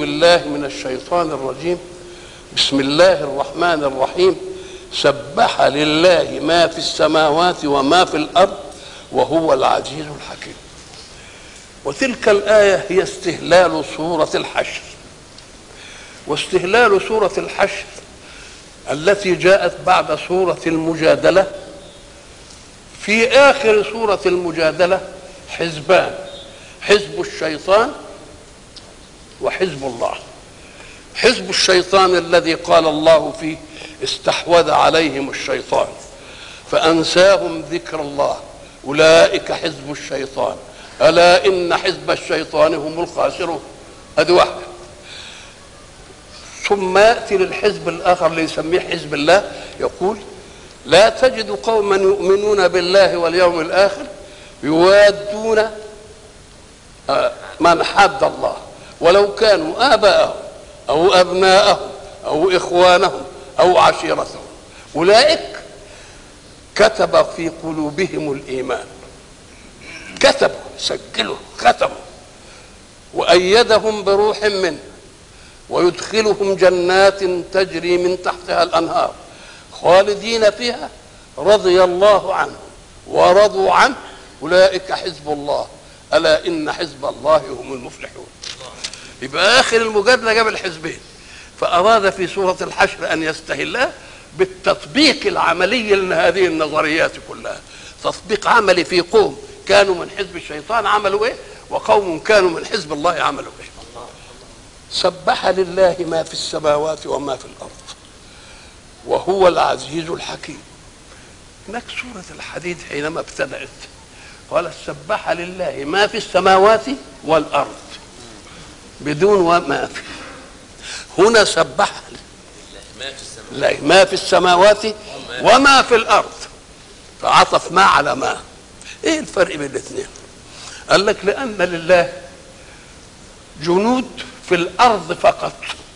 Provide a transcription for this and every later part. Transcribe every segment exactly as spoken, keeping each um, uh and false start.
بالله من الشيطان الرجيم. بسم الله الرحمن الرحيم. سبح لله ما في السماوات وما في الأرض وهو العزيز الحكيم. وتلك الآية هي استهلال سورة الحشر، واستهلال سورة الحشر التي جاءت بعد سورة المجادلة. في آخر سورة المجادلة حزبان، حزب الشيطان وحزب الله. حزب الشيطان الذي قال الله فيه استحوذ عليهم الشيطان فأنساهم ذكر الله أولئك حزب الشيطان ألا إن حزب الشيطان هم الخاسرون. هذه واحدة. ثم يأتي للحزب الآخر اللي يسميه حزب الله، يقول لا تجد قوما يؤمنون بالله واليوم الآخر يوادون من حاد الله ولو كانوا آباءهم أو أبناءهم أو إخوانهم أو عشيرتهم أولئك كتب في قلوبهم الإيمان. كتبوا، سجلوا، ختموا، وأيدهم بروح منه ويدخلهم جنات تجري من تحتها الأنهار خالدين فيها رضي الله عنهم ورضوا عنه أولئك حزب الله ألا إن حزب الله هم المفلحون. يبقى آخر المجادلة جاب الحزبين، فأراد في سورة الحشر أن يستهلها بالتطبيق العملي لهذه النظريات كلها. تطبيق عملي في قوم كانوا من حزب الشيطان عملوا إيه، وقوم كانوا من حزب الله عملوا إيه. سبح لله ما في السماوات وما في الأرض وهو العزيز الحكيم. هناك سورة الحديد حينما ابتدأت قال سبح لله ما في السماوات والأرض بدون وما في. هنا سبح لله ما في السماوات وما في الأرض، فعطف ما على ما. ايه الفرق بين الاثنين؟ قال لك لأن لله جنود في الأرض فقط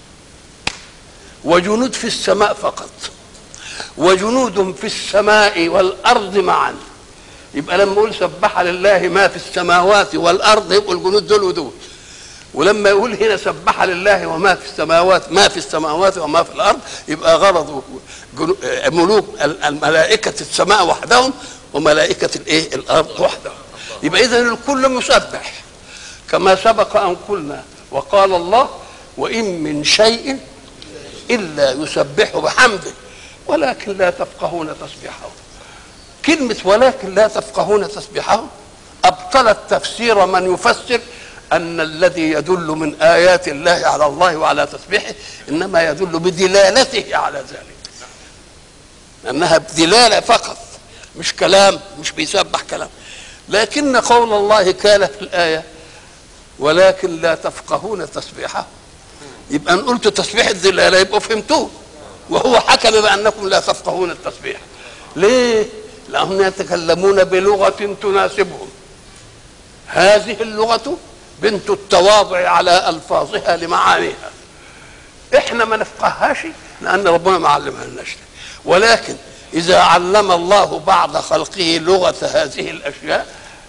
وجنود في السماء فقط، وجنود في السماء والأرض معا. يبقى لما يقول سبح لله ما في السماوات والأرض يبقوا الجنود دول ودول، ولما يقول هنا سبح لله وما في السماوات ما في السماوات وما في الأرض يبقى غرضه ملوك الملائكة السماء وحدهم وملائكة الايه الأرض وحدهم. يبقى إذن الكل مسبح كما سبق أن قلنا. وقال الله وإن من شيء إلا يسبح بحمده ولكن لا تفقهون تسبيحه. كلمة ولكن لا تفقهون تسبيحه أبطلت تفسير من يفسر أن الذي يدل من آيات الله على الله وعلى تسبيحه إنما يدل بدلالته على ذلك، أنها بدلالة فقط مش كلام، مش بيسبح كلام. لكن قول الله كان في الآية ولكن لا تفقهون تسبيحه، يبقى ان قلت تسبيح الدلاله يبقوا فهمتوه، وهو حكم بانكم لا تفقهون التسبيح. ليه؟ لانهم يتكلمون بلغه تناسبهم. هذه اللغه بنت التواضع على الفاظها لمعانيها. احنا ما نفقهاش لان ربنا ما علمها لناش، ولكن اذا علم الله بعض خلقه لغه هذه الاشياء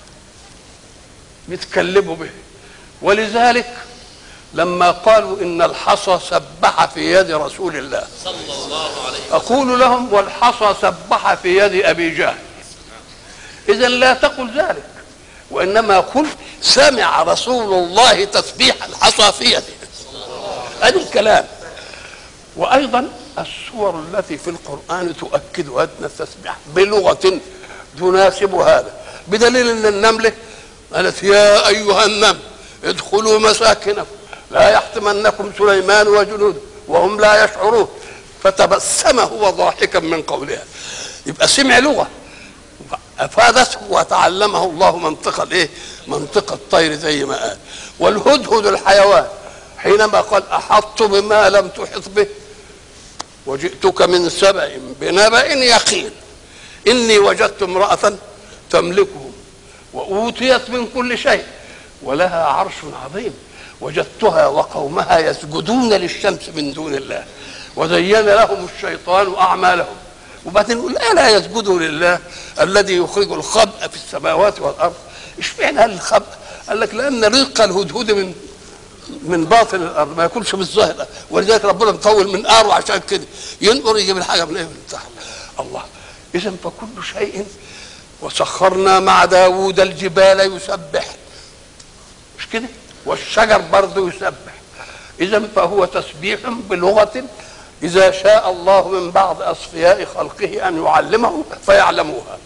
يتكلموا به. ولذلك لما قالوا ان الحصى سبح في يد رسول الله صلى الله عليه وسلم اقول لهم والحصى سبح في يد ابي جهل. اذا لا تقل ذلك، وانما قل سمع رسول الله تسبيح الحصى في يده. هذا الكلام. وايضا السور التي في القران تؤكد ان التسبيح بلغه تناسب هذا، بدليل ان النمله قالت يا ايها النمل ادخلوا مساكنكم لا يحطمنكم سليمان وجنوده وهم لا يشعرون فتبسم هو ضاحكا من قولها. يبقى سمع لغه افادته وتعلمه الله منطق الايه؟ منطق الطير زي ما قال. والهدهد الحيوان حينما قال احطت بما لم تحط به وجئتك من سبأ بنبأ يقين اني وجدت امرأة تملكهم وأوتيت من كل شيء ولها عرش عظيم وجدتها وقومها يسجدون للشمس من دون الله وزين لهم الشيطان أعمالهم. وبعدين نقول ألا يسجدوا لله الذي يخرج الخبأ في السماوات والأرض. اشمعنى قال الخبأ؟ قال لك لأن رزق الهدهد من من باطن الارض، ما ياكلش بالظاهر، ولذلك ربنا مطول من قاره عشان كده ينقر يجيب الحاجه من ايه؟ من تحت. الله. اذا فكل شيء. وسخرنا مع داوود الجبال يسبح، مش كده؟ والشجر برضه يسبح. اذا فهو تسبيح بلغه اذا شاء الله من بعض اصفياء خلقه ان يعلمه فيعلموها.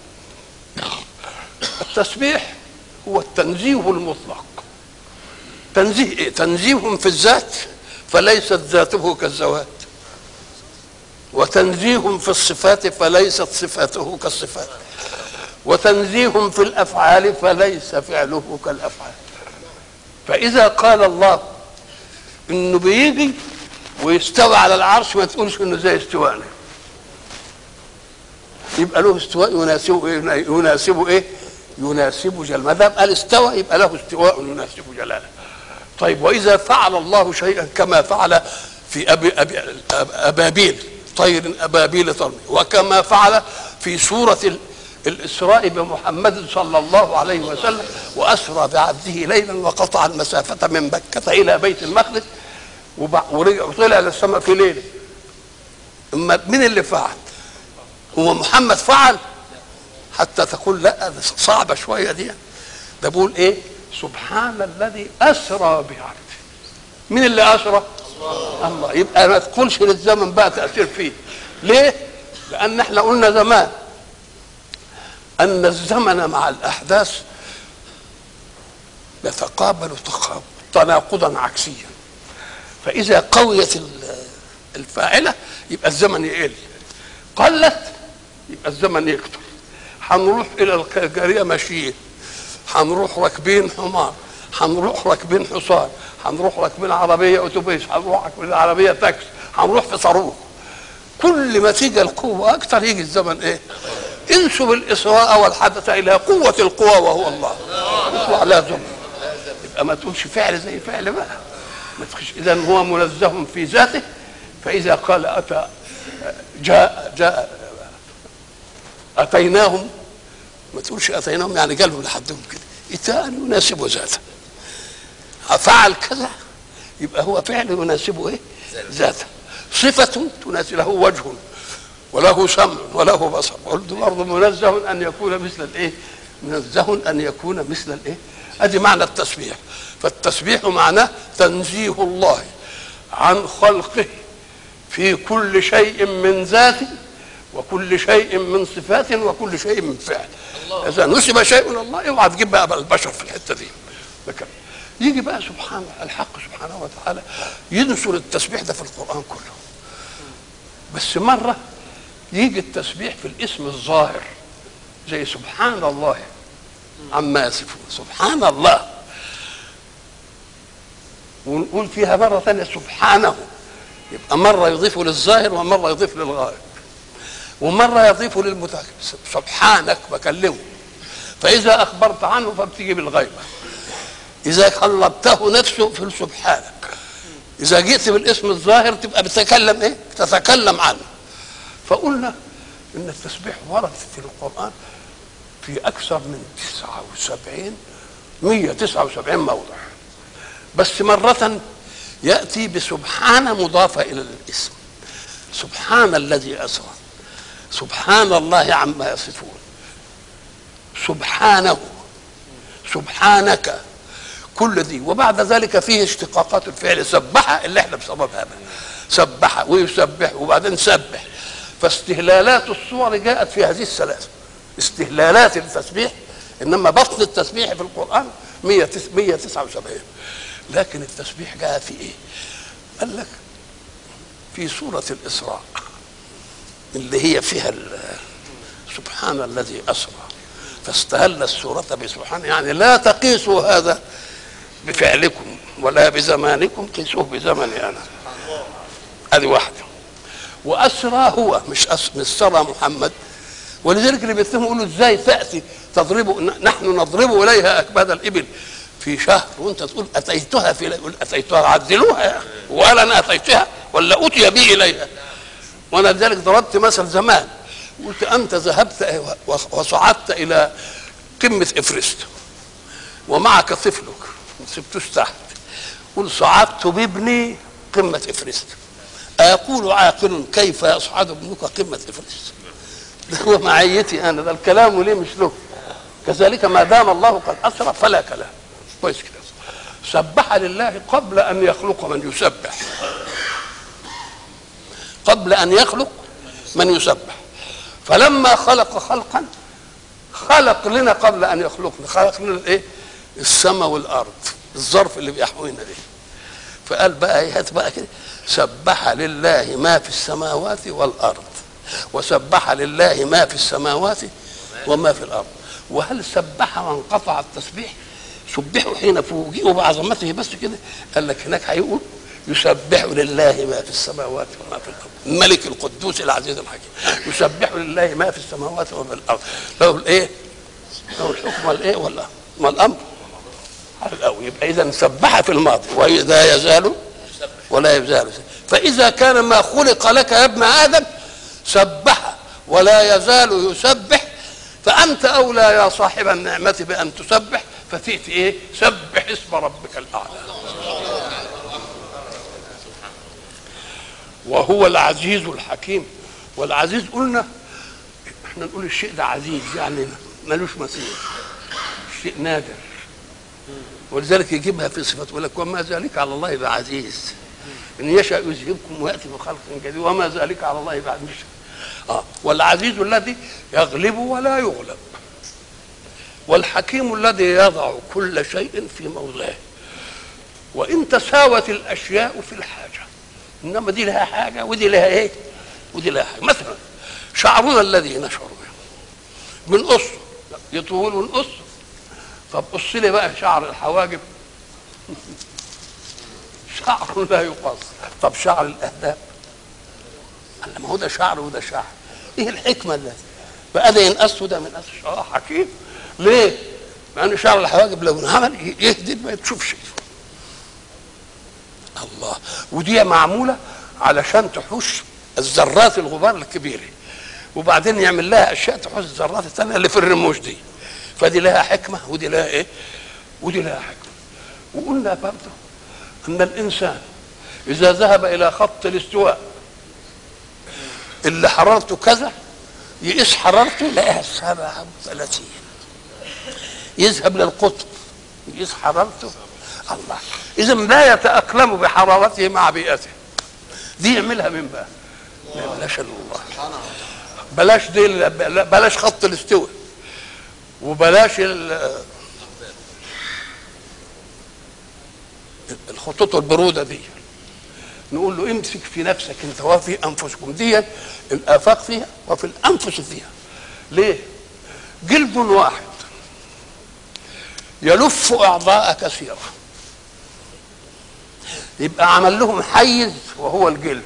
التسبيح هو التنزيه المطلق. تنزيه ايه؟ تنزيه في الذات فليست ذاته كالذوات، وتنزيه في الصفات فليست صفاته كالصفات، وتنزيه في الافعال فليس فعله كالافعال. فاذا قال الله انه بيجي ويستوى على العرش ما تقولش انه زي استواءنا، يبقى له استواء يناسبه ايه؟ يناسبه ايه؟ يناسب جلاله. ما دام قال استوى يبقى له استواء يناسب جلاله. طيب واذا فعل الله شيئا كما فعل في أبي أبي ابابيل، طير ابابيل ترمي، وكما فعل في سوره الاسراء بمحمد صلى الله عليه وسلم، واسرى بعبده ليلا وقطع المسافه من مكه الى بيت المقدس ورجع وطلع للسماء في ليله. اما مين اللي فعل؟ هو محمد فعل؟ حتى تقول لا ده صعبه شويه دي. ده بقول ايه؟ سبحان الذي اسرى بعبده. مين اللي اسرى؟ الله. الله. يبقى ما تقولش للزمن بقى تاثير فيه. ليه؟ لان احنا قلنا زمان ان الزمن مع الاحداث يتقابل تناقضا عكسيا. فاذا قويت الفاعله يبقى الزمن يقل، قلت يبقى الزمن يكتر. هنروح الى الجاريه ماشيين، هنروح راكبين حمار، هنروح راكبين حصان، هنروح راكبين عربيه اتوبيس، هنروح راكبين عربيه تاكسي، هنروح في صاروخ. كل ما تيجي القوه اكتر يجي الزمن ايه؟ انسب الاسراء والحدث الى قوه القوى وهو الله. يطلع لا زمن. يبقى ما تقولش فعل زي فعل بقى. ما تخش. اذا هو منزه في ذاته. فاذا قال اتى جاء جاء اتيناهم، ما تقولش اتيناهم يعني قالوا لحدهم كده، اتاء يناسب ذاته. فعل كذا يبقى هو فعل يناسبه ايه؟ ذاته. صفه تناسب له وجه وله سمع وله بصر، قلت برضه منزه ان يكون مثل الايه؟ منزه ان يكون مثل الايه؟ ادي معنى التسبيح. فالتسبيح معناه تنزيه الله عن خلقه في كل شيء من ذاته وكل شيء من صفات وكل شيء من فعل. اذا نسب شيء الى الله اوعى تجيب بقى البشر في الحته دي. لكن يجي بقى سبحان الحق سبحانه وتعالى ينشر التسبيح ده في القران كله. بس مره يجي التسبيح في الاسم الظاهر زي سبحان الله عما يصفون، سبحان الله، ونقول فيها مره ثانيه سبحانه. يبقى مره يضيفه للظاهر ومره يضيف للغائب، ومره يضيفه للمتكلم. سبحانك بكلمه، فاذا اخبرت عنه فبتيجي بالغيبه. اذا قلبته نفسه في سبحانك. اذا جئت بالاسم الظاهر تبقى بتتكلم ايه؟ تتكلم عنه. فقلنا ان التسبيح ورد في القران في اكثر من تسعة وسبعين مئة وتسعة وسبعين موضع، بس مرة يأتي بسبحان مضافة إلى الاسم. سبحان الذي أسرى، سبحان الله عما يصفون، سبحانه، سبحانك، كل دي. وبعد ذلك فيه اشتقاقات الفعل سبح اللي احنا بسببها سبح ويسبح وبعدين سبح. فاستهلالات الصور جاءت في هذه الثلاثة، استهلالات التسبيح. انما بطن التسبيح في القرآن مئة وتسعة وسبعين. لكن التسبيح جاء في ايه؟ قال لك في سورة الإسراء اللي هي فيها سبحان الذي أسرى، فاستهل السورة بسبحان، يعني لا تقيسوا هذا بفعلكم ولا بزمانكم، قيسوه بزمني أنا. هذه واحدة. وأسرى هو مش مش سرى محمد. ولذلك اللي بيتهم يقولوا ازاي تأتي تضرب، نحن نضرب إليها أكباد الإبل في شهر وانت تقول اتيتها في يقول اتيتها، عدلوها يا اخي، ولا انا اتيتها ولا اتي بي اليها. وانا لذلك ضربت مثل زمان قلت انت ذهبت وصعدت الى قمه افرست ومعك طفلك ما سبتوش تحت، قل صعدت بابني قمة إفرست. أيقول عاقل كيف يصعد ابنك قمة إفرست؟ ده هو معيتي أنا، ده الكلام ليه مش له. كذلك ما دام الله قد أسرى فلا كلام. كويس كده. سبح لله قبل أن يخلق من يسبح، قبل أن يخلق من يسبح. فلما خلق خلقا خلق لنا قبل أن يخلقنا، خلق لنا الإيه؟ السماء والأرض، الظرف اللي بيحوينا ده. فقال بقى هات بقى كده سبح لله ما في السماوات والأرض، وسبح لله ما في السماوات وما في الأرض. وهل سبح وانقطع التسبيح؟ سبحوا حين فوجئوا بعظمته بس كده؟ قال لك هناك هيقول يسبح لله ما في السماوات وما في الارض، الملك القدوس العزيز الحكيم. يسبح لله ما في السماوات وما في الارض، له الايه؟ له الحكم والايه ولا والامر على الاول. يبقى اذا سبح في الماضي واذا يزال ولا يزال. فاذا كان ما خلق لك يا ابن ادم سبح ولا يزال يسبح، فانت اولى يا صاحب النعمه بان تسبح. فتأتي ايه؟ سبح اسم ربك الاعلى. وهو العزيز الحكيم. والعزيز قلنا احنا نقول الشيء ده عزيز يعني ملوش مثيل، شيء نادر، ولذلك يجيبها في صفته يقول لك وما ذلك على الله بعزيز، ان يشاء يذهبكم وياتي بخلق جديد وما ذلك على الله بعزيز. اه والعزيز الذي يغلب ولا يغلب، والحكيم الذي يضع كل شيء في موضعه. وان تساوت الاشياء في الحاجه، انما دي لها حاجه ودي لها ايه ودي لها حاجه. مثلا شعرنا الذي نشعر به بنقصه، يطول ونقصه. طب قص لي بقى شعر الحواجب شعر لا يقص. طب شعر الاهداب، قال ما هو ده شعر وده شعر، ايه الحكمه اللي بقى ده ينقص وده من قص؟ اه حكيم. ليه؟ لان شعر الحواجب لو انعمل يهدد ما تشوفش. الله. ودي معموله علشان تحوش الذرات الغبار الكبيره، وبعدين يعمل لها اشياء تحوش الذرات الثانيه اللي في الرموش دي. فدي لها حكمه ودي لها ايه ودي لها حكمه. وقلنا برضه ان الانسان اذا ذهب الى خط الاستواء اللي حرارته كذا يقيس حرارته يلاقيها سبعة وثلاثين، يذهب للقطب يقيس حرارته. الله. اذا لا يتاقلم بحرارته مع بيئته. دي يعملها من بقى؟ لا بلاش الله، بلاش دي، بلاش خط الاستواء، وبلاش الخطوط البروده دي. نقول له امسك في نفسك انت وفي انفسكم. دي الافاق فيها وفي الانفس فيها. ليه؟ جلد واحد يلف اعضاء كثيره، يبقى عمل لهم حيز وهو الجلد.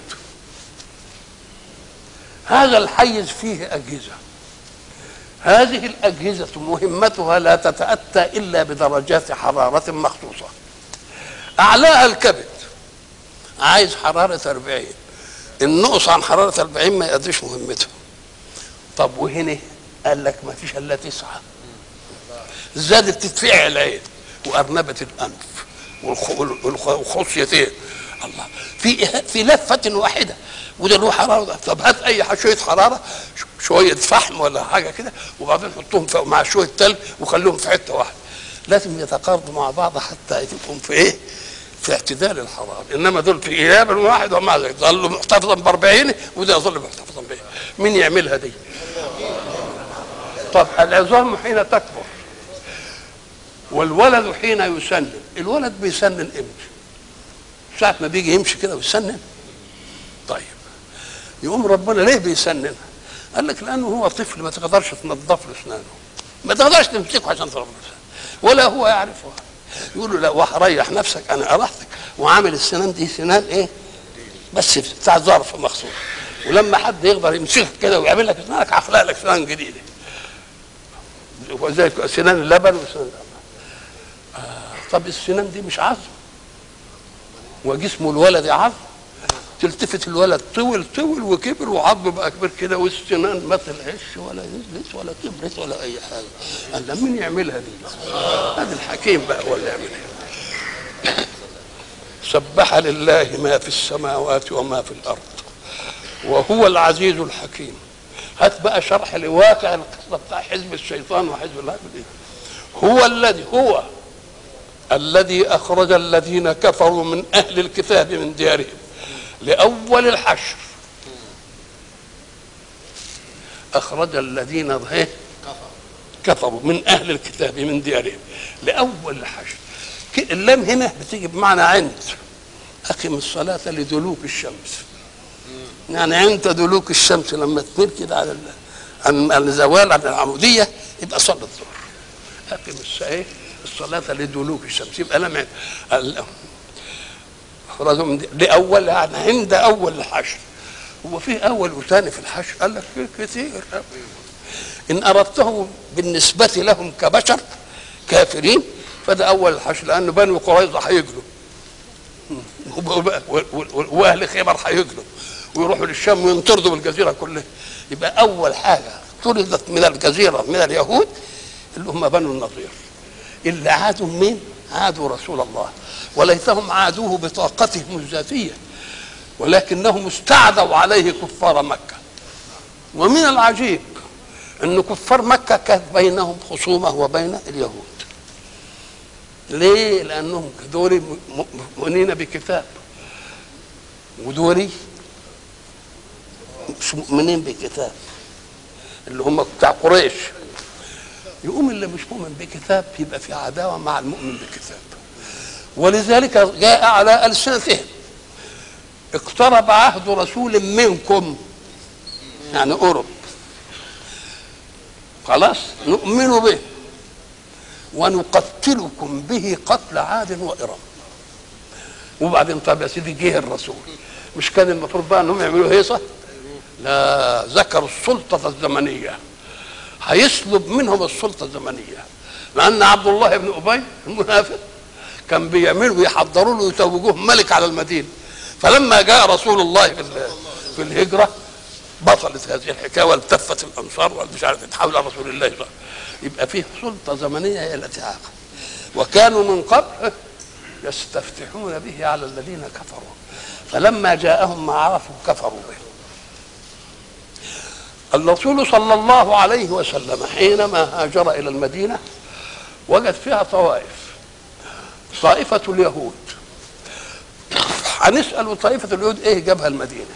هذا الحيز فيه اجهزه، هذه الاجهزه مهمتها لا تتاتى الا بدرجات حراره مخصوصه. اعلاها الكبد عايز حراره أربعين، النقص عن حراره أربعين ما يقضيش مهمته. طب وهنا قال لك ما فيش الا تسعه. زادت تدفع العين وارنبه الانف والخصيتين. الله. في في لفه واحده وده له حراره. طب هات اي شويه حراره، شويه فحم ولا حاجه كده، وبعدين حطهم مع شويه تلج وخليهم في حته واحده. لازم يتقاربوا مع بعض حتى يبقوا في ايه؟ في اعتدال الحراره. انما دول في اياب واحد ومع ذلك ظلوا محتفظا ب أربعين وده يظل محتفظا به. مين يعملها دي؟ طب العظام حين تكبر والولد حين يسنن، الولد بيسنن امتى؟ ساعة ما بيجي يمشي كده ويسنن. طيب يقوم ربنا ليه بيسنن؟ قال لك لانه هو طفل ما تقدرش تنظف له اسنانه، ما تقدرش تمسكه عشان تنظف له ولا هو يعرفها. يقول له لا وهريح نفسك انا ارحتك وعامل السنان دي سنان ايه؟ بس بتاع ظرف مخصوص. ولما حد يقدر يمسكك كده ويعمل لك اسنانك هخلق لك سنان جديده. وزي سنان اللبن وسنان آه. طب السنان دي مش عظم وجسم الولد عظم؟ تلتفت الولد طول طول وكبر وعظمه بقى كبير كده والسنان ما طلعتش ولا نزلت ولا كبرت ولا اي حاجه. قال مين يعملها دي؟ هذا الحكيم بقى هو اللي يعملها. سبح لله ما في السماوات وما في الارض وهو العزيز الحكيم. هات بقى شرح لواقع القصه بتاع حزب الشيطان وحزب الله. هو الذي هو الذي اخرج الذين كفروا من اهل الكتاب من ديارهم لاول الحشر. اخرج الذين كفروا من اهل الكتاب من ديارهم لاول الحشر. اللام هنا بتيجي بمعنى عند. اقم الصلاه لدلوك الشمس، يعني عند دلوك الشمس لما تميل كده على عن الزوال عن العموديه يبقى صلى الظهر. اقم الصلاه لدلوك الشمس يبقى لم اخرجوا من لاول، يعني عند اول الحشر. هو فيه اول وثاني في الحشر؟ قال لك فيه كثير. ان اردته بالنسبه لهم كبشر كافرين فده اول الحشر، لان بني قريظه هيجلوا واهل خيبر هيجلوا ويروحوا للشام وينطردوا بالجزيره كلها. يبقى اول حاجه طردت من الجزيره من اليهود اللي هم بنو النضير. اللي عادوا مين؟ عادوا رسول الله، وليتهم عادوه بطاقتهم الذاتيه، ولكنهم استعدوا عليه كفار مكه. ومن العجيب ان كفار مكه كان بينهم خصومه وبين اليهود. ليه؟ لانهم دول مؤمنين بكتاب ودول مش مؤمنين بكتاب، اللي هم بتاع قريش. يقوم اللي مش مؤمن بكتاب يبقى في عداوه مع المؤمن بكتاب، ولذلك جاء على ألسنتهم اقترب عهد رسول منكم، يعني قرب، خلاص نؤمن به ونقتلكم به قتل عاد وإرم. وبعدين طب يا سيدي جه الرسول، مش كان المفروض بقى انهم يعملوا هيصه؟ لا، ذكروا السلطه الزمنيه، هيسلب منهم السلطه الزمنيه، لان عبد الله بن ابي المنافق كان بيعملوا يحضروا له يتوجوه ملك على المدينه. فلما جاء رسول الله في في الهجره بطلت هذه الحكايه والتفت الانصار ومش عارف تحول على رسول الله. يبقى فيه سلطه زمنيه هي التي عاقت. وكانوا من قبل يستفتحون به على الذين كفروا، فلما جاءهم ما عرفوا كفروا به. الرسول صلى الله عليه وسلم حينما هاجر الى المدينه وجد فيها طوائف. طائفه اليهود، هنسال طائفه اليهود ايه جابها المدينه؟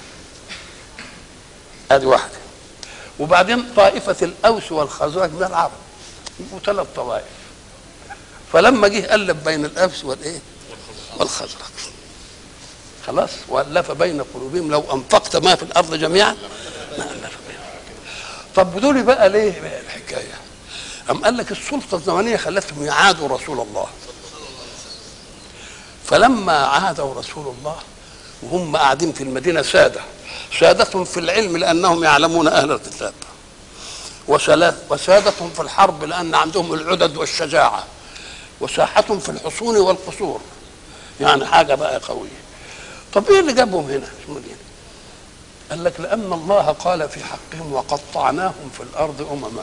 ادي واحده. وبعدين طائفه الاوس والخزرج من العرب، يبقوا ثلاث طوائف. فلما جه الف بين الاوس والايه؟ والخزرج، خلاص، والف بين قلوبهم لو انفقت ما في الارض جميعا ما الف بينهم. طب دول بقى ليه بقى الحكايه؟ أم قال لك السلطه الزمنيه خلتهم يعادوا رسول الله. فلما عادوا رسول الله وهم قاعدين في المدينه ساده، سادتهم في العلم لانهم يعلمون اهل الكتاب، وسادتهم في الحرب لان عندهم العدد والشجاعه، وساحتهم في الحصون والقصور، يعني حاجه بقى قويه. طب ايه اللي جابهم هنا في المدينه؟ قال لك لان الله قال في حقهم وقطعناهم في الارض امما.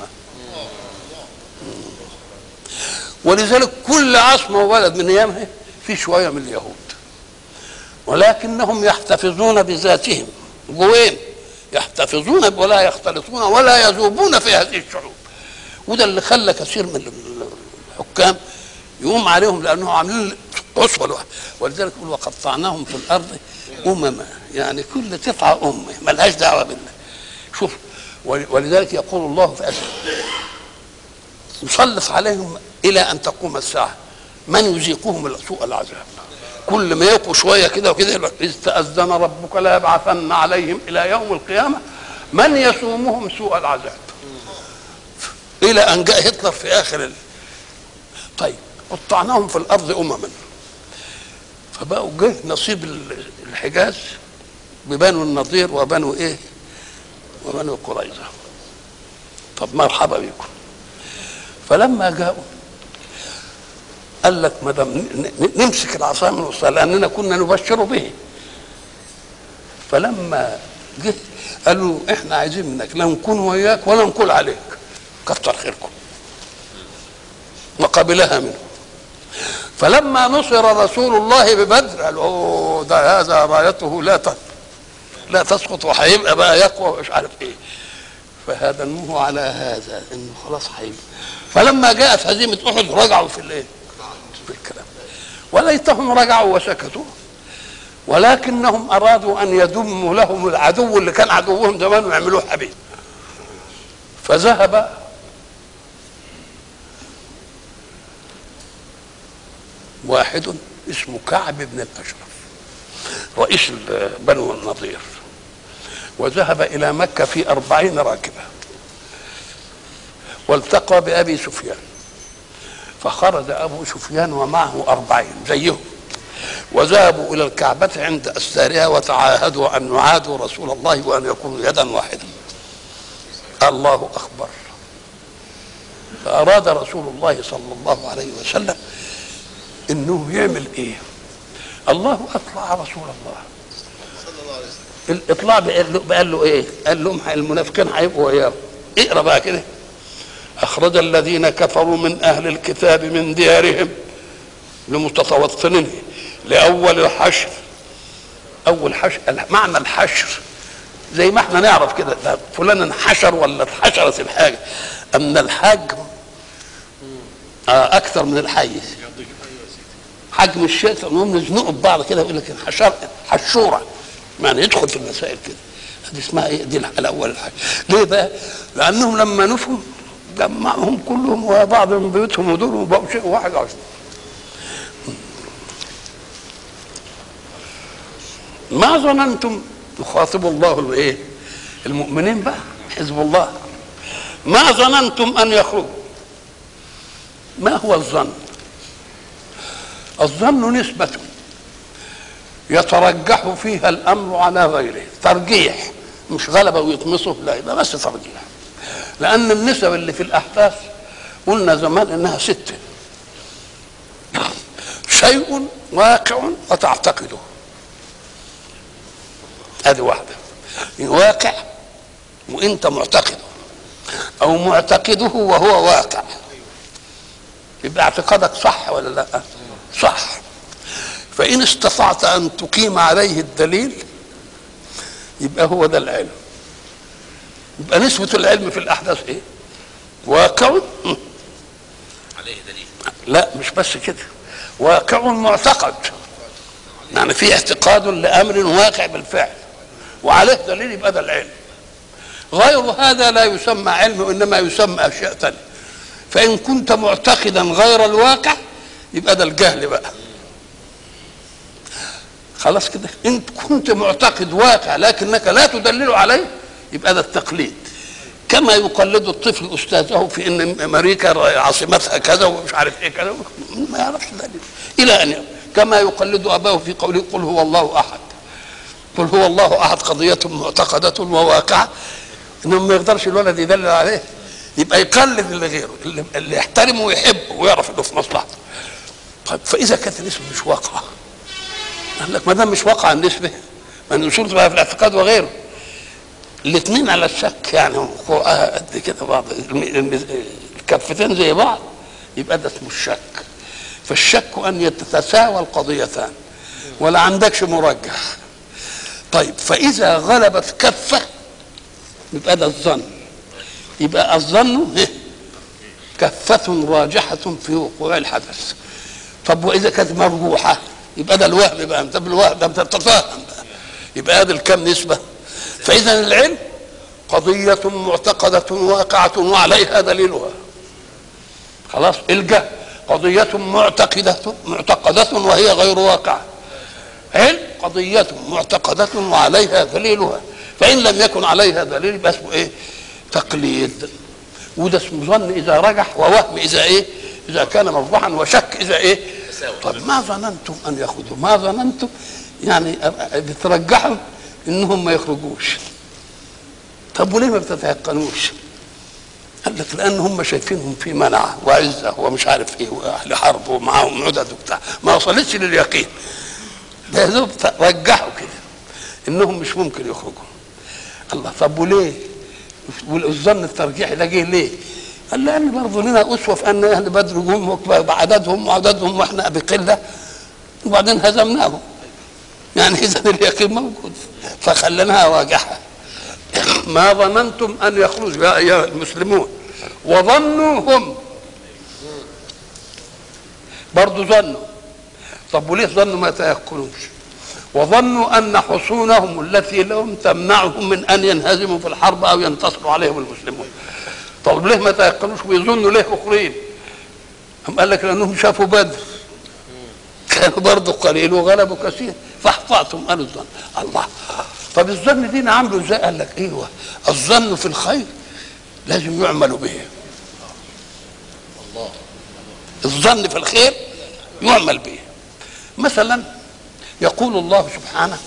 ولذلك كل عاصمه وبلد من ايامها في شويه من اليهود، ولكنهم يحتفظون بذاتهم جوين، يحتفظون ولا يختلطون ولا يذوبون في هذه الشعوب. وده اللي خلى كثير من الحكام يقوم عليهم لانهم عاملين عصبه لوحده. ولذلك يقول وقطعناهم في الارض امما، يعني كل قطعه امه ملهاش دعوه بالله. شوف، ولذلك يقول الله في اسره يسلط عليهم الى ان تقوم الساعه من يذيقهم سوء العذاب. كل ما يقوا شويه كده وكده اذ تأذن ربك لا يبعثن عليهم الى يوم القيامه من يسومهم سوء العذاب، الى ان جاء هتلر في اخر ال... طيب قطعناهم في الارض امما، فبقوا جه نصيب الحجاز ببنو النضير وبنو ايه؟ وبنو قريظه. طب مرحبا بكم. فلما جاءوا قال لك ما دام نمسك العصا من وسطها لاننا كنا نبشر به. فلما جه قالوا احنا عايزين منك لا نكون وياك ولا نقول عليك، كتر خيركم. وقبلها منه. فلما نصر رسول الله ببدر قالوا اوه ده هذا رايته لا لا تسقط وهيبقى بقى يقوى ومش عارف ايه. فهدموه على هذا انه خلاص هيبقى. فلما جاءت هزيمه احد رجعوا في الايه؟ في الكلام. وليتهم رجعوا وسكتوا، ولكنهم ارادوا ان يدموا لهم العدو اللي كان عدوهم زمان ويعملوه حبيب. فذهب واحد اسمه كعب بن الاشرف رئيس بنو النضير، وذهب الى مكه في أربعين راكبه، والتقى بابي سفيان، فخرج ابو سفيان ومعه أربعين زيهم، وذهبوا الى الكعبه عند استارها وتعاهدوا ان يعادوا رسول الله وان يكونوا يدا واحده. الله اكبر. فاراد رسول الله صلى الله عليه وسلم انه يعمل ايه؟ الله اطلع رسول الله الاطلاع قال له ايه؟ قال لهم المنافقين هيبقوا وياه. اقرا بقى كده. اخرج الذين كفروا من اهل الكتاب من ديارهم لمتطوطنين لاول الحشر. اول حشر، معنى الحشر زي ما احنا نعرف كده فلان انحشر ولا اتحشرت الحاجه، ان الحجم اكثر من الحيز. حجم الشيء انهم يزنقوا ببعض كده يقول لك الحشر حشوره، يعني يدخل في المسائل كده. دي اسمها ايه؟ دي الاول الحاجه. ليه بقى؟ لانهم لما نفوا جمعهم كلهم وبعض من بيوتهم ودورهم وبقوا شيء واحد عشان. ما ظننتم، يخاطب الله الايه؟ المؤمنين بقى حزب الله. ما ظننتم ان يخرجوا. ما هو الظن؟ الظن نسبة يترجح فيها الامر على غيره، ترجيح مش غلبه ويطمسه، لا يبقى بس ترجيح. لان النسب اللي في الاحداث قلنا زمان انها سته. شيء واقع وتعتقده، هذه واحده. واقع وانت معتقده، او معتقده وهو واقع، يبقى اعتقادك صح ولا لا؟ صح. فإن استطعت أن تقيم عليه الدليل يبقى هو ده العلم. يبقى نسبة العلم في الأحداث إيه؟ واقع عليه دليل. لا مش بس كده، واقع معتقد، يعني في اعتقاد لأمر واقع بالفعل وعليه دليل، يبقى ده العلم. غير هذا لا يسمى علم وإنما يسمى أشياء تانية. فإن كنت معتقدا غير الواقع يبقى ده الجهل بقى. خلاص كده. إن كنت معتقد واقع لكنك لا تدلل عليه يبقى ده التقليد. كما يقلد الطفل أستاذه في إن أمريكا عاصمتها كذا ومش عارف إيه كذا، ما يعرفش دليل. إلى أن يوم. كما يقلد أباه في قوله قل هو الله أحد. قل هو الله أحد قضية معتقدة وواقعة، إنه ما يقدرش الولد يدلل عليه، يبقى يقلد اللي غيره، اللي يحترمه ويحبه ويعرف انه في مصلحته. طيب فاذا كانت النسبه مش واقعه، قال لك ما دام مش واقعه النسبه، ما النصوص بقى في الاعتقاد وغيره الاثنين على الشك، يعني وقوعها قد كده بعض، الكفتين زي بعض، يبقى ده اسمه الشك. فالشك ان يتساوى القضيتان ولا عندكش مرجح. طيب فاذا غلبت كفه يبقى ده الظن. يبقى الظن كفة راجحة في وقوع الحدث. طب وإذا كانت مرجوحة يبقى ده الوهم بقى. طب الوهم ده تتفاهم بقى، يبقى هذا الكم نسبة. فإذا العلم قضية معتقدة واقعة وعليها دليلها. خلاص. الجهل قضية معتقدة معتقدة وهي غير واقعة. علم قضية معتقدة وعليها دليلها. فإن لم يكن عليها دليل يبقى اسمه إيه؟ تقليد. وده اسمه ظن اذا رجح، ووهم اذا ايه؟ اذا كان مرجوحا، وشك اذا ايه؟ طب ما ظننتم ان يخرجوا؟ ما ظننتم يعني بترجحوا انهم ما يخرجوش. طب وليه ما بتتيقنوش؟ قال لك لان هم شايفينهم في منعه وعزه ومش عارف ايه واهل حرب ومعاهم عدد وبتاع، ما وصلتش لليقين. ده رجحوا كده انهم مش ممكن يخرجوا. الله. طب وليه؟ والظن الترجيحي ده جه ليه؟ قال لان برضه لنا اسوه في ان اهل بدر جم بعددهم وعددهم واحنا بقله وبعدين هزمناهم، يعني اذا اليقين موجود فخليناها واجحه. ما ظننتم ان يخرجوا يا ايها المسلمون وظنوا هم برضه ظنوا. طب وليه ظنوا ما تيقنوش؟ وظنوا ان حصونهم التي لهم تمنعهم من ان ينهزموا في الحرب او ينتصروا عليهم المسلمون. طب ليه ما تيقنوش ويظنوا ليه اخرين؟ هم قال لك لانهم شافوا بدر كانوا برضه قليل وغلبوا كثير فاحفظتم قالوا الظن. الله، طب الظن دي نعمله ازاي؟ قال لك ايوه الظن في الخير لازم يعمل به. الله، الظن في الخير يعمل به. مثلا يقول الله سبحانه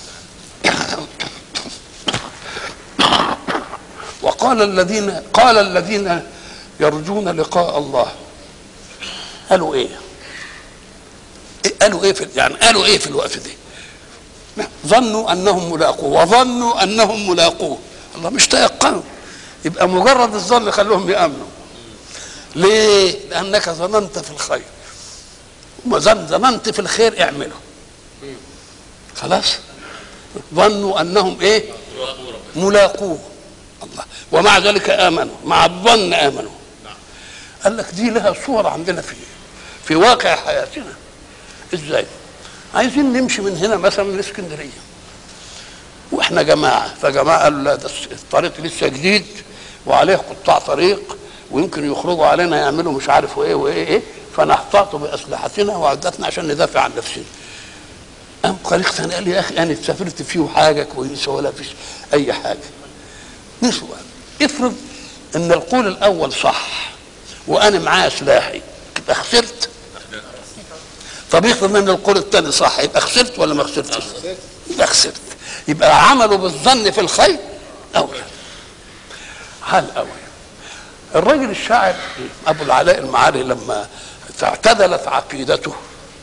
وقال الذين قال الذين يرجون لقاء الله قالوا ايه؟ قالوا ايه في يعني قالوا ايه في الوقت دي؟ ظنوا انهم ملاقوه وظنوا انهم ملاقوه. الله، مش تيقنوا. يبقى مجرد الظن خلوهم يامنوا. ليه؟ لانك ظننت في الخير وما ظننت في الخير اعمله. خلاص، ظنوا انهم ايه؟ ملاقوه. الله، ومع ذلك امنوا، مع الظن امنوا. قال لك دي لها صور عندنا في في واقع حياتنا. ازاي؟ عايزين نمشي من هنا مثلا الاسكندريه واحنا جماعه، فجماعه قالوا لا ده الطريق لسه جديد وعليه قطاع طريق ويمكن يخرجوا علينا يعملوا مش عارف ايه وايه ايه، فنحتاط باسلحتنا وعدتنا عشان ندافع عن نفسنا. قام طريق ثاني قال لي يا اخي انا سافرت فيه حاجه كويسه ولا فيش اي حاجه. نسوا، افرض ان القول الاول صح وانا معايا سلاحي يبقى خسرت. طب افرض ان القول الثاني صح يبقى خسرت ولا ما خسرتش؟ يبقى خسرت. يبقى عملوا بالظن في الخير اولى. حال اولى. الرجل الشاعر ابو العلاء المعاري لما اعتدلت عقيدته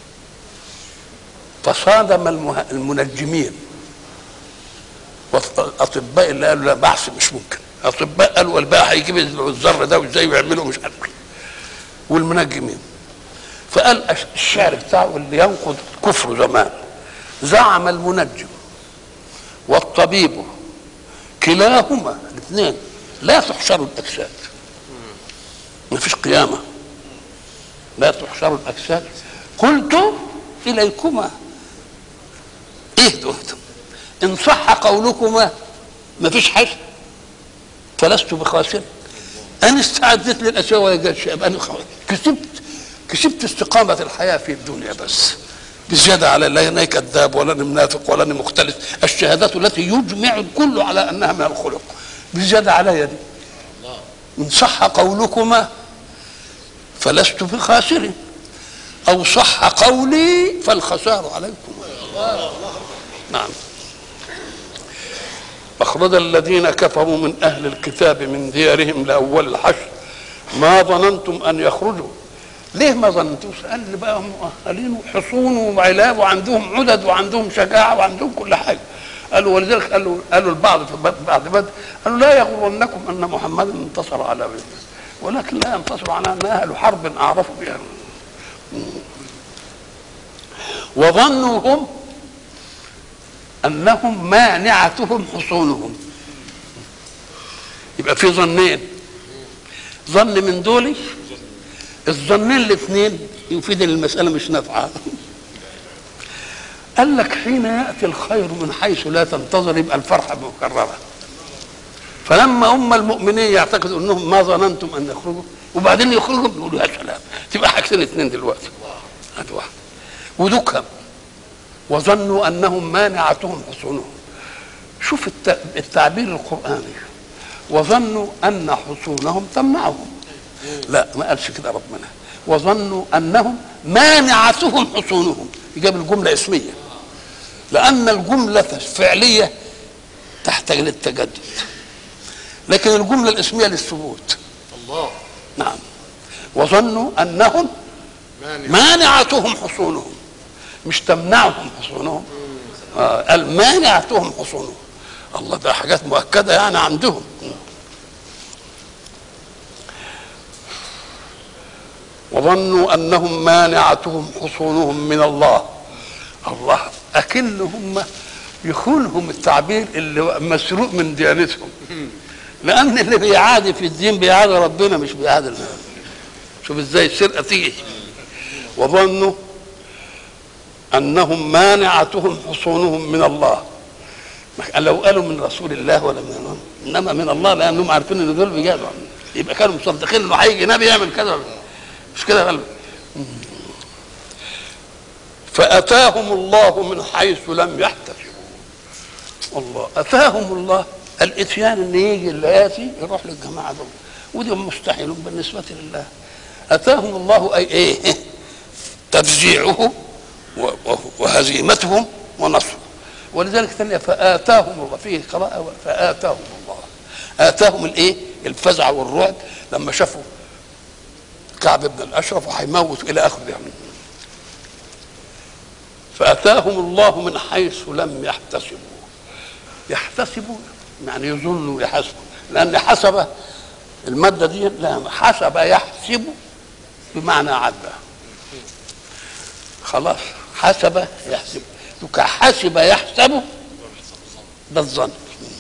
تصادم المنجمين والاطباء اللي قالوا لا بحث مش ممكن. اطباء قالوا الباقي هيجيب الذر ده وازاي يعملوا مش عارف، والمنجمين. فقال الشعر بتاعه اللي ينقض كفر زمان: زعم المنجم والطبيب كلاهما الاثنين لا تحشر الاجساد. ما فيش قيامه، لا تحشر الاجساد. قلت اليكما اهدوا ان صح قولكما ما فيش حشر فلست بخاسر. انا استعدت للاشياء ويا الشباب، انا كسبت كسبت استقامه الحياه في الدنيا بس بزياده على لا انا كذاب ولا انا منافق ولا انا مختلف. الشهادات التي يجمع الكل على انها من الخلق بزياده علي دي. ان صح قولكما فلست بخاسر او صح قولي فالخسار عليكم. نعم. أخرج الذين كفروا من أهل الكتاب من ديارهم لأول الحشر ما ظننتم أن يخرجوا. ليه ما ظننتوش؟ قال بقى هم مؤهلين وحصون وعلاب وعندهم عدد وعندهم شجاعة وعندهم كل حاجة. قالوا ولذلك قالوا قالوا البعض بعد بدر قالوا لا يغرنكم أن محمدا انتصر على بدر ولكن لا ينتصر على أن أهل حرب أعرفوا بها. وظنوا هم انهم مانعتهم حصونهم. يبقى في ظنين، ظن من دول الظنين الاثنين يفيد المساله مش نافعه. قال لك حين ياتي الخير من حيث لا تنتظر يبقى الفرحه مكرره. فلما هم المؤمنين يعتقدوا انهم ما ظننتم ان يخرجوا وبعدين يخرجوا بيقولوا يا سلام، تبقى حاجتين اثنين دلوقتي. هات واحد ودكهم وظنوا انهم مانعتهم حصونهم. شوف التعبير القراني، وظنوا ان حصونهم تمنعهم. لا ما قالش كده ربنا، وظنوا انهم مانعتهم حصونهم. يجاب الجمله اسميه لان الجمله الفعليه تحتاج للتجدد لكن الجمله الاسميه للثبوت. الله. نعم. وظنوا انهم مانعتهم حصونهم مش تمنعهم حصونهم. آه قال مانعتهم حصونهم. الله، ده حاجات مؤكده يعني عندهم. وظنوا انهم مانعتهم حصونهم من الله. الله اكنهم يخونهم التعبير اللي مسروق من ديانتهم، لان اللي بيعادي في الدين بيعادي ربنا مش بيعادي الله. شوف ازاي السرقه تيجي. وظنوا انهم مانعتهم حصونهم من الله. لو قالوا من رسول الله ولا من الله، انما من الله، لانهم عارفين ان دول بيجادوا، يبقى كانوا مصدقين انه هيجي نبي يعمل كذا، مش كده غلب. فاتاهم الله من حيث لم يحتسبوا. الله اتاهم الله، الاتيان ان يجي اللياتي يروح للجماعه دول، ودي مستحيل بالنسبه لله. اتاهم الله اي ايه؟ تفزيعه وهزيمتهم ونصره. ولذلك ثانيه فاتاهم الله، فيه قراءه فاتاهم الله، اتاهم الايه؟ الفزع والرعب لما شافوا كعب بن الاشرف وهيموت الى اخره. فاتاهم الله من حيث لم يحتسبوا. يحتسبوا يعني يظنوا يحسبوا، لان حسب الماده دي لا، حسب يحسب بمعنى عد. خلاص حسب يحسب، حسب يحسب ده الظن.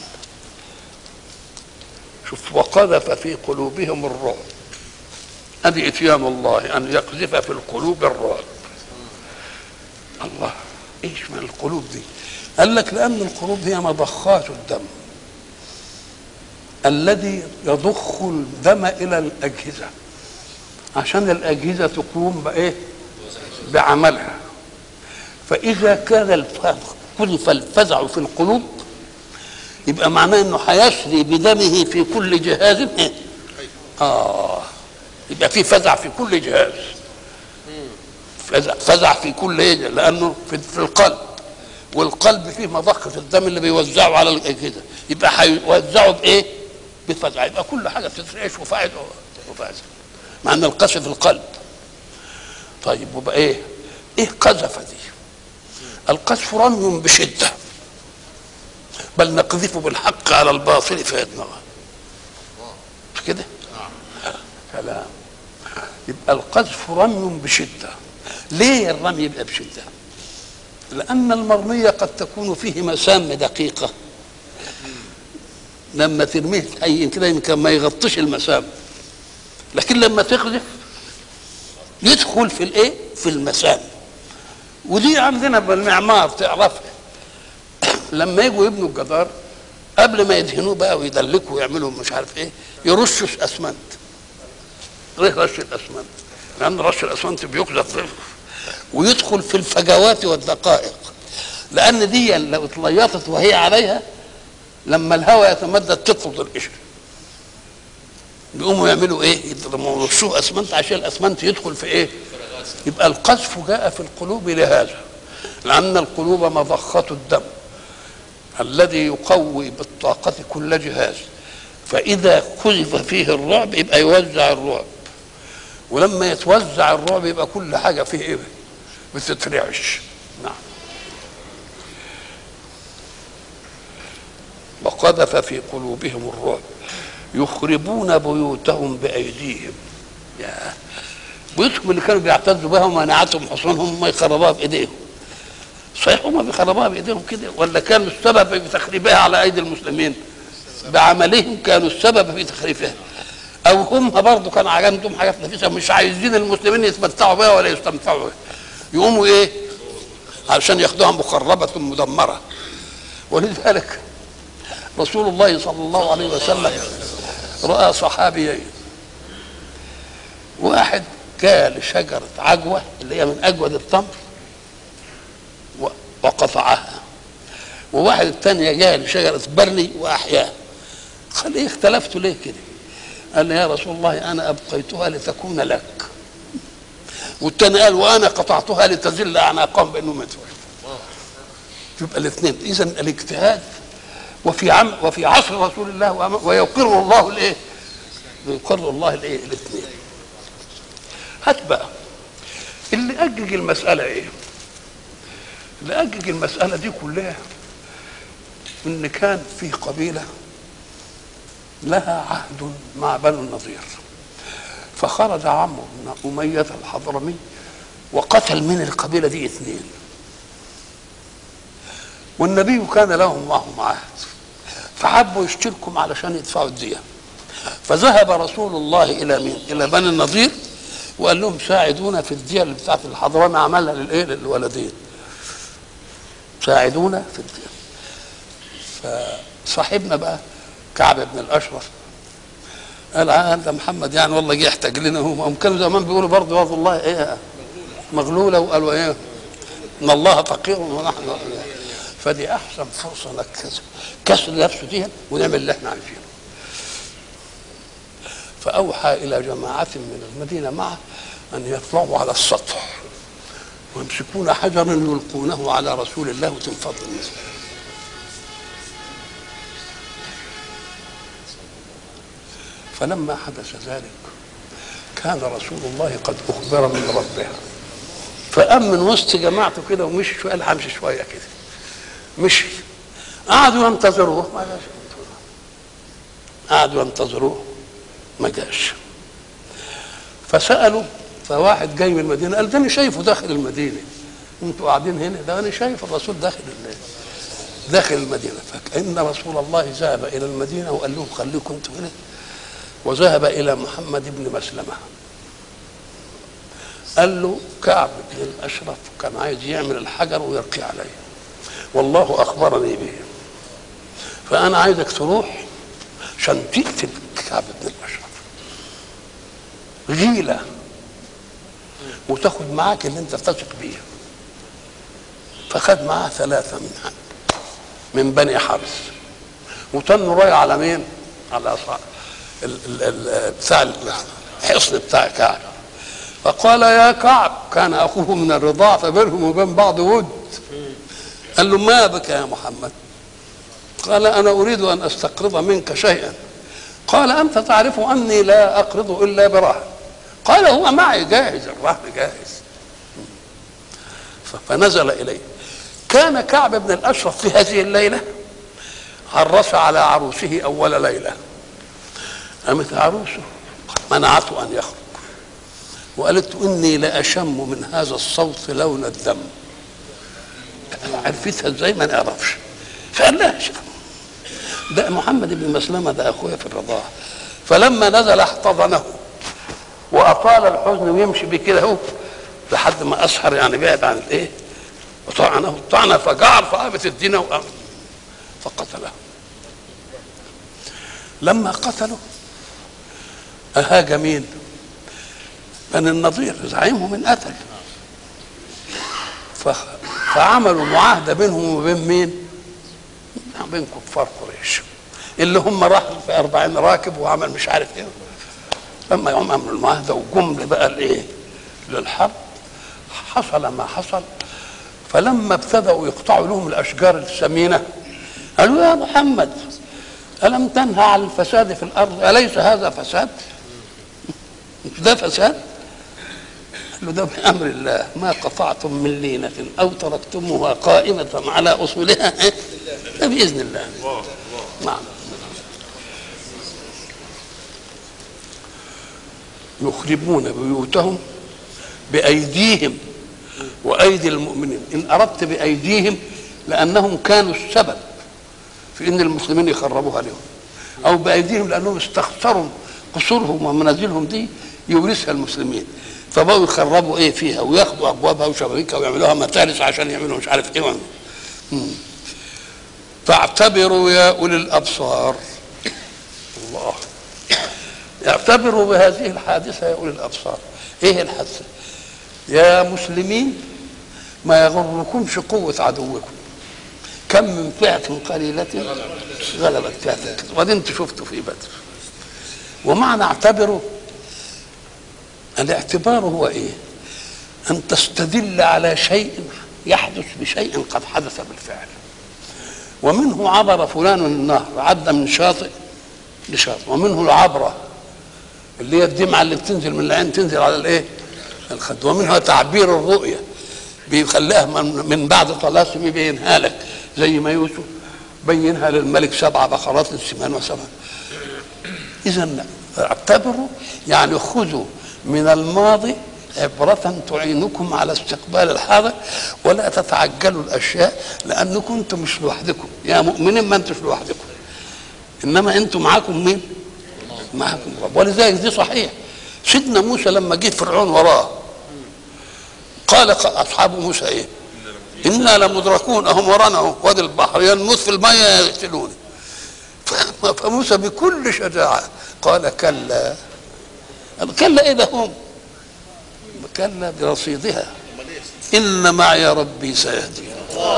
شوف وقذف في قلوبهم الرعب. هذه اتيان الله ان يقذف في القلوب الرعب. الله ايش من القلوب دي؟ قال لك لان القلوب هي مضخات الدم الذي يضخ الدم الى الاجهزه عشان الاجهزه تقوم بايه؟ بعملها. فاذا كان قذف الفزع في القلوب يبقى معناه انه هيسري بدمه في كل جهاز. اه يبقى في فزع في كل جهاز، فزع, فزع في كل ايه؟ لانه في, في القلب، والقلب فيه مضخه الدم اللي بيوزعه على الاجهزه، يبقى هيوزعه بايه؟ بفزع. يبقى كل حاجه بتترعش وفاعل وفاعل، مع ان القذف في القلب. طيب وبقى ايه؟ ايه قذف دي؟ القذف رمي بشده، بل نقذف بالحق على الباطل فيدمغه. مش كده؟ كلام. يبقى القذف رمي بشده. ليه الرمي يبقى بشده؟ لأن المرمي قد تكون فيه مسام دقيقة، لما ترميه حي كده يمكن ما يغطيش المسام، لكن لما تقذف يدخل في الايه؟ في المسام. ودي عندنا بالمعمار تعرفها. لما يجوا يبنوا الجدار قبل ما يدهنوه بقى ويدلكوا ويعملوا مش عارف ايه، يرشوا اسمنت. ليه رش الاسمنت؟ لان رش الاسمنت بيقذف ويدخل في الفجوات والدقائق، لان دي لو اتليطت وهي عليها لما الهواء يتمدد تطرد القشر. يقوموا يعملوا ايه؟ يرشوه اسمنت عشان الاسمنت يدخل في ايه؟ يبقى القذف جاء في القلوب لهذا، لان القلوب مضخة الدم الذي يقوي بالطاقة كل جهاز، فإذا قذف فيه الرعب يبقى يوزع الرعب، ولما يتوزع الرعب يبقى كل حاجة فيه إيه؟ بتترعش. نعم. وقذف في قلوبهم الرعب يخربون بيوتهم بأيديهم. يا بيوتهم اللي كانوا بيعتزوا بها ومنعتهم حصونهم هم يخربوها بإيديهم. صحيح هم بيخربوها بايديهم كده، ولا كانوا السبب في تخريبها على ايدي المسلمين؟ بعملهم كانوا السبب في تخريبها، او هم برضه كان عندهم حاجات نفيسه مش عايزين المسلمين يتمتعوا بها ولا يستمتعوا بها، يقوموا ايه؟ علشان ياخدوها مخربه مدمره. ولذلك رسول الله صلى الله عليه وسلم راى صحابيين، واحد كال شجره عجوه اللي هي من اجود التمر وقطعها، وواحد الثانية جاء لشجرة برني وأحياها. قال إيه اختلفتوا ليه كده؟ قال لي يا رسول الله أنا أبقيتها لتكون لك، والثاني قال وأنا قطعتها لتزل أعناقهم بأنهم ماتوا. يبقى الاثنين. إذا الاجتهاد وفي عم وفي عصر رسول الله ويقر الله الإيه؟ يقر الله الإيه؟ الاثنين. هات بقى اللي أجج المسألة إيه؟ لأجج المسألة دي كلها إن كان في قبيلة لها عهد مع بنو النضير، فخرج عمرو بن أمية الحضرمي وقتل من القبيلة دي اثنين، والنبي كان لهم معهم عهد، فحبوا يشتركوا علشان يدفعوا الدية. فذهب رسول الله إلى مين؟ إلى بني النضير، وقال لهم ساعدونا في الدية اللي بتاعت الحضرمي عملها للإيه؟ للولدين، ساعدونا في الدية. فصاحبنا بقى كعب بن الأشرف قال هذا محمد يعني والله جه يحتاج لنا، هم كانوا زمان بيقولوا برضه والله الله ايه مغلوله، وقالوا ايه ان الله فقير ونحن اغنياء، فدي احسن فرصه انك كسر نفسه دي ونعمل اللي احنا عايزينه. فاوحى الى جماعه من المدينه معه ان يطلعوا على السطح ويمسكون حجرا يلقونه على رسول الله وتنفض الناس. فلما حدث ذلك كان رسول الله قد اخبر من ربه، فقام من وسط جماعته كده ومشي شويه، قال همشي شويه كده، مشي. قعدوا ينتظروه ما جاش، قعدوا ينتظروه ما جاش. فسالوا، فواحد جاي من المدينه قال ده انا شايفه داخل المدينه، انتوا قاعدين هنا، ده انا شايف الرسول داخل داخل المدينه. فكأن رسول الله ذهب الى المدينه وقال لهم خليكم انتوا هنا، وذهب الى محمد بن مسلمه قال له كعب بن الاشرف كان عايز يعمل الحجر ويرقي عليه، والله اخبرني به، فانا عايزك تروح عشان تقتل كعب بن الاشرف غيله، وتاخد معاك اللي انت تثق بيه. فخد معاه ثلاثه من من بني حرس، وتنوا رايح على مين؟ على صعب بتاع الحصن بتاع كعب. فقال يا كعب، كان اخوه من الرضاع فبينهم وبين بعض ود، قال له ما بك يا محمد؟ قال انا اريد ان استقرض منك شيئا. قال انت تعرف اني لا اقرض الا برهن. قال هو معي جاهز، الرهن جاهز. فنزل اليه. كان كعب بن الاشرف في هذه الليله عرس على عروسه اول ليله، قامت عروسه منعته ان يخرج وقالت اني لاشم من هذا الصوت لون الدم. عرفتها ازاي؟ ما نعرفش. فقال لها ده محمد بن مسلمه ده اخويا في الرضاعه. فلما نزل احتضنه واطال الحزن ويمشي بكده اهو لحد ما اسحر، يعني بعد عن الايه، وطعنه الطعنه فجعر فقامت الدين فقتله. لما قتله اهاج مين؟ بني النضير زعيمهم من قتل. فعملوا معاهده بينهم وبين مين؟ بين كفار قريش اللي هم راحوا في أربعين راكب وعمل مش عارف ايه. لما يوم عملوا المعاهده وجم بقى الايه للحرب، حصل ما حصل. فلما ابتدأوا يقطعوا لهم الاشجار الثمينه قالوا يا محمد ألم تنهى عن الفساد في الأرض؟ أليس هذا فساد؟ ده فساد؟ قال له ده بأمر الله، ما قطعتم من لينة أو تركتموها قائمة على أصولها ده بإذن الله. نعم. يخربون بيوتهم بأيديهم وأيدي المؤمنين. إن أردت بأيديهم لأنهم كانوا السبب في ان المسلمين يخربوها لهم، او بايديهم لانهم استخسروا قصورهم ومنازلهم دي يورثها المسلمين، فبقوا يخربوا ايه فيها وياخدوا ابوابها وشبابيكها ويعملوها متارس عشان يعملوا مش عارف ايه. فاعتبروا يا اولي الابصار، الله اعتبروا بهذه الحادثه يا اولي الابصار. ايه الحادثه؟ يا مسلمين ما يغركمش قوه عدوكم، كم من فئة قليلة غلبت فئة كثيرة، وده انتوا شفتوا في بدر. ومعنى اعتبروا، الاعتبار هو ايه؟ ان تستدل على شيء يحدث بشيء قد حدث بالفعل. ومنه عبر فلان النهر، عدى من شاطئ لشاطئ. ومنه العبرة اللي هي الدمعة اللي بتنزل من العين تنزل على الايه؟ الخد. ومنها تعبير الرؤية بيخليها من بعد طلاسم يبينها لك، زي ما يوسف بينها للملك سبع بقرات للسمان وسبع. اذا فاعتبروا يعني خذوا من الماضي عبرة تعينكم على استقبال الحاضر، ولا تتعجلوا الاشياء، لانكم انتم مش لوحدكم يا مؤمنين، ما انتم لوحدكم، انما انتم معاكم مين؟ معاكم رب. ولذلك دي صحيح. سيدنا موسى لما جه فرعون وراه قال اصحاب موسى ايه؟ انا لمدركون، اهم ورانا وادي البحر ينمث في الميه يقتلوني. فموسى بكل شجاعه قال كلا. كلا ايه ده هم؟ كلا برصيدها ان معي ربي سيهدين.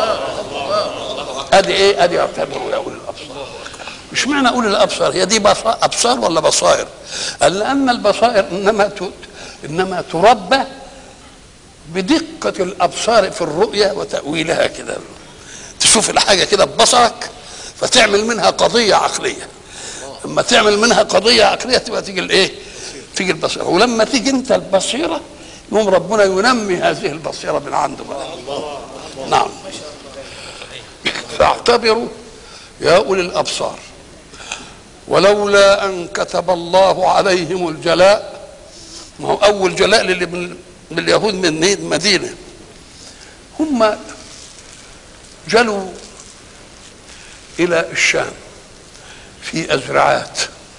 ادي ايه؟ ادي اعتبروا يا اولي الابصار. مش معنى اولي الابصار هي دي ابصار ولا بصائر؟ قال لان البصائر انما انما تربى بدقه الابصار في الرؤيه وتاويلها كده، تشوف الحاجه كده ببصرك فتعمل منها قضيه عقليه، لما تعمل منها قضيه عقليه تبقى تيجي الايه؟ تيجي البصيره، ولما تيجي انت البصيره يوم ربنا ينمي هذه البصيره من عنده بقى. نعم. فاعتبروا يا اولي الابصار ولولا ان كتب الله عليهم الجلاء. ما هو اول جلاء للي من اليهود من المدينه، هم جلوا الى الشام في ازرعات،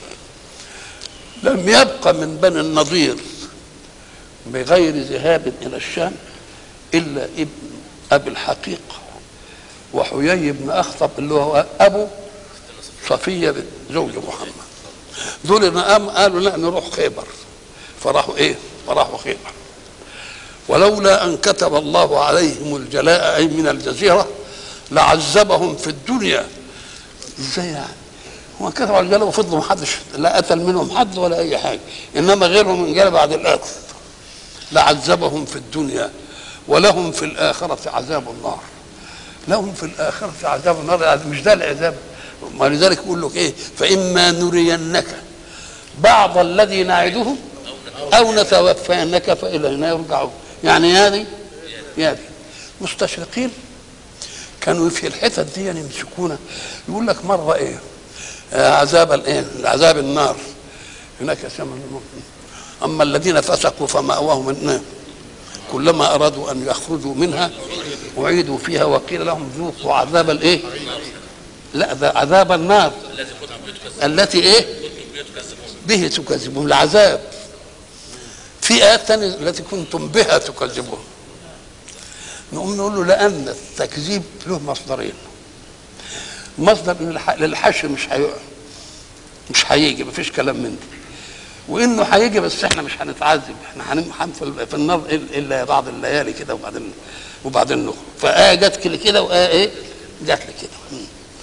لم يبق من بني النضير بغير ذهاب الى الشام الا ابن ابي الحقيق وحيي بن اخطب اللي هو ابو صفيه زوج محمد. دول قام قالوا لا نروح خيبر، فراحوا ايه؟ فراحوا خيبر. ولولا ان كتب الله عليهم الجلاء اي من الجزيره لعذبهم في الدنيا. ازاي يعني؟ هو كتب على الجلاء وفضلوا ما حدش لا قتل منهم حد ولا اي حاجه، انما غيرهم انجلى بعد القتل. لعذبهم في الدنيا ولهم في الاخره عذاب النار. لهم في الاخره عذاب النار، مش ده العذاب. ولذلك يقول لك ايه؟ فاما نرينك بعض الذي نعدهم او نتوفينك فالينا يرجعون. يعني هذه هذه مستشرقين كانوا في الحتت دي يمسكونا، يقول لك مره ايه؟ عذاب الايه؟ عذاب النار هناك يسمى. اما الذين فسقوا فمأواهم النار كلما ارادوا ان يخرجوا منها اعيدوا فيها وقيل لهم ذوقوا عذاب الايه؟ لا ده عذاب النار التي ايه؟ به تكذبون. العذاب في ايات ثانيه التي كنتم بها تكذبون. نقوم نقول له لان التكذيب له مصدرين. مصدر ان للحشر مش هيقع، مش هيجي، مفيش كلام منه، وانه هيجي بس احنا مش هنتعذب، احنا هننحن في النار الا بعض الليالي كده وبعدين وبعدين نخرج. فآية جت كده وآية ايه؟ جت لي كده.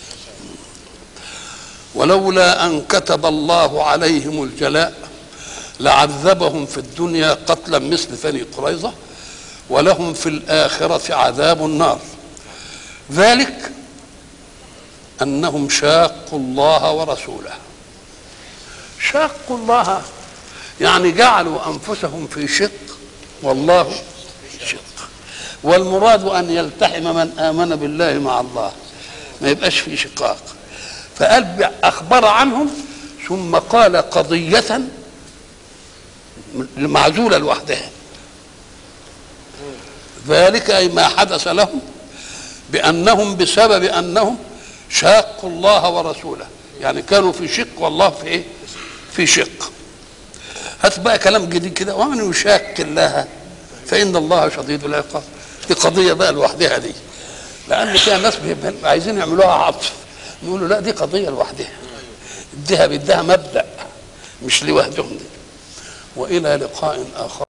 ولولا ان كتب الله عليهم الجلاء لعذبهم في الدنيا قتلا مثل بني قريظه ولهم في الاخره عذاب النار. ذلك انهم شاقوا الله ورسوله. شاقوا الله يعني جعلوا انفسهم في شق والله شق، والمراد ان يلتحم من امن بالله مع الله، ما يبقاش في شقاق. فقال اخبر عنهم ثم قال قضيه معزوله لوحدها. ذلك اي ما حدث لهم بانهم بسبب انهم شاقوا الله ورسوله، يعني كانوا في شق والله في ايه؟ في شق. هات بقى كلام جديد كده، ومن يشاق الله فان الله شديد العقاب. دي قضيه بقى لوحدها دي، لان فيها ناس عايزين يعملوها عطف، نقول له لا دي قضيه لوحدها، اديها بدها مبدا مش لوحدهم دي. والى لقاء اخر.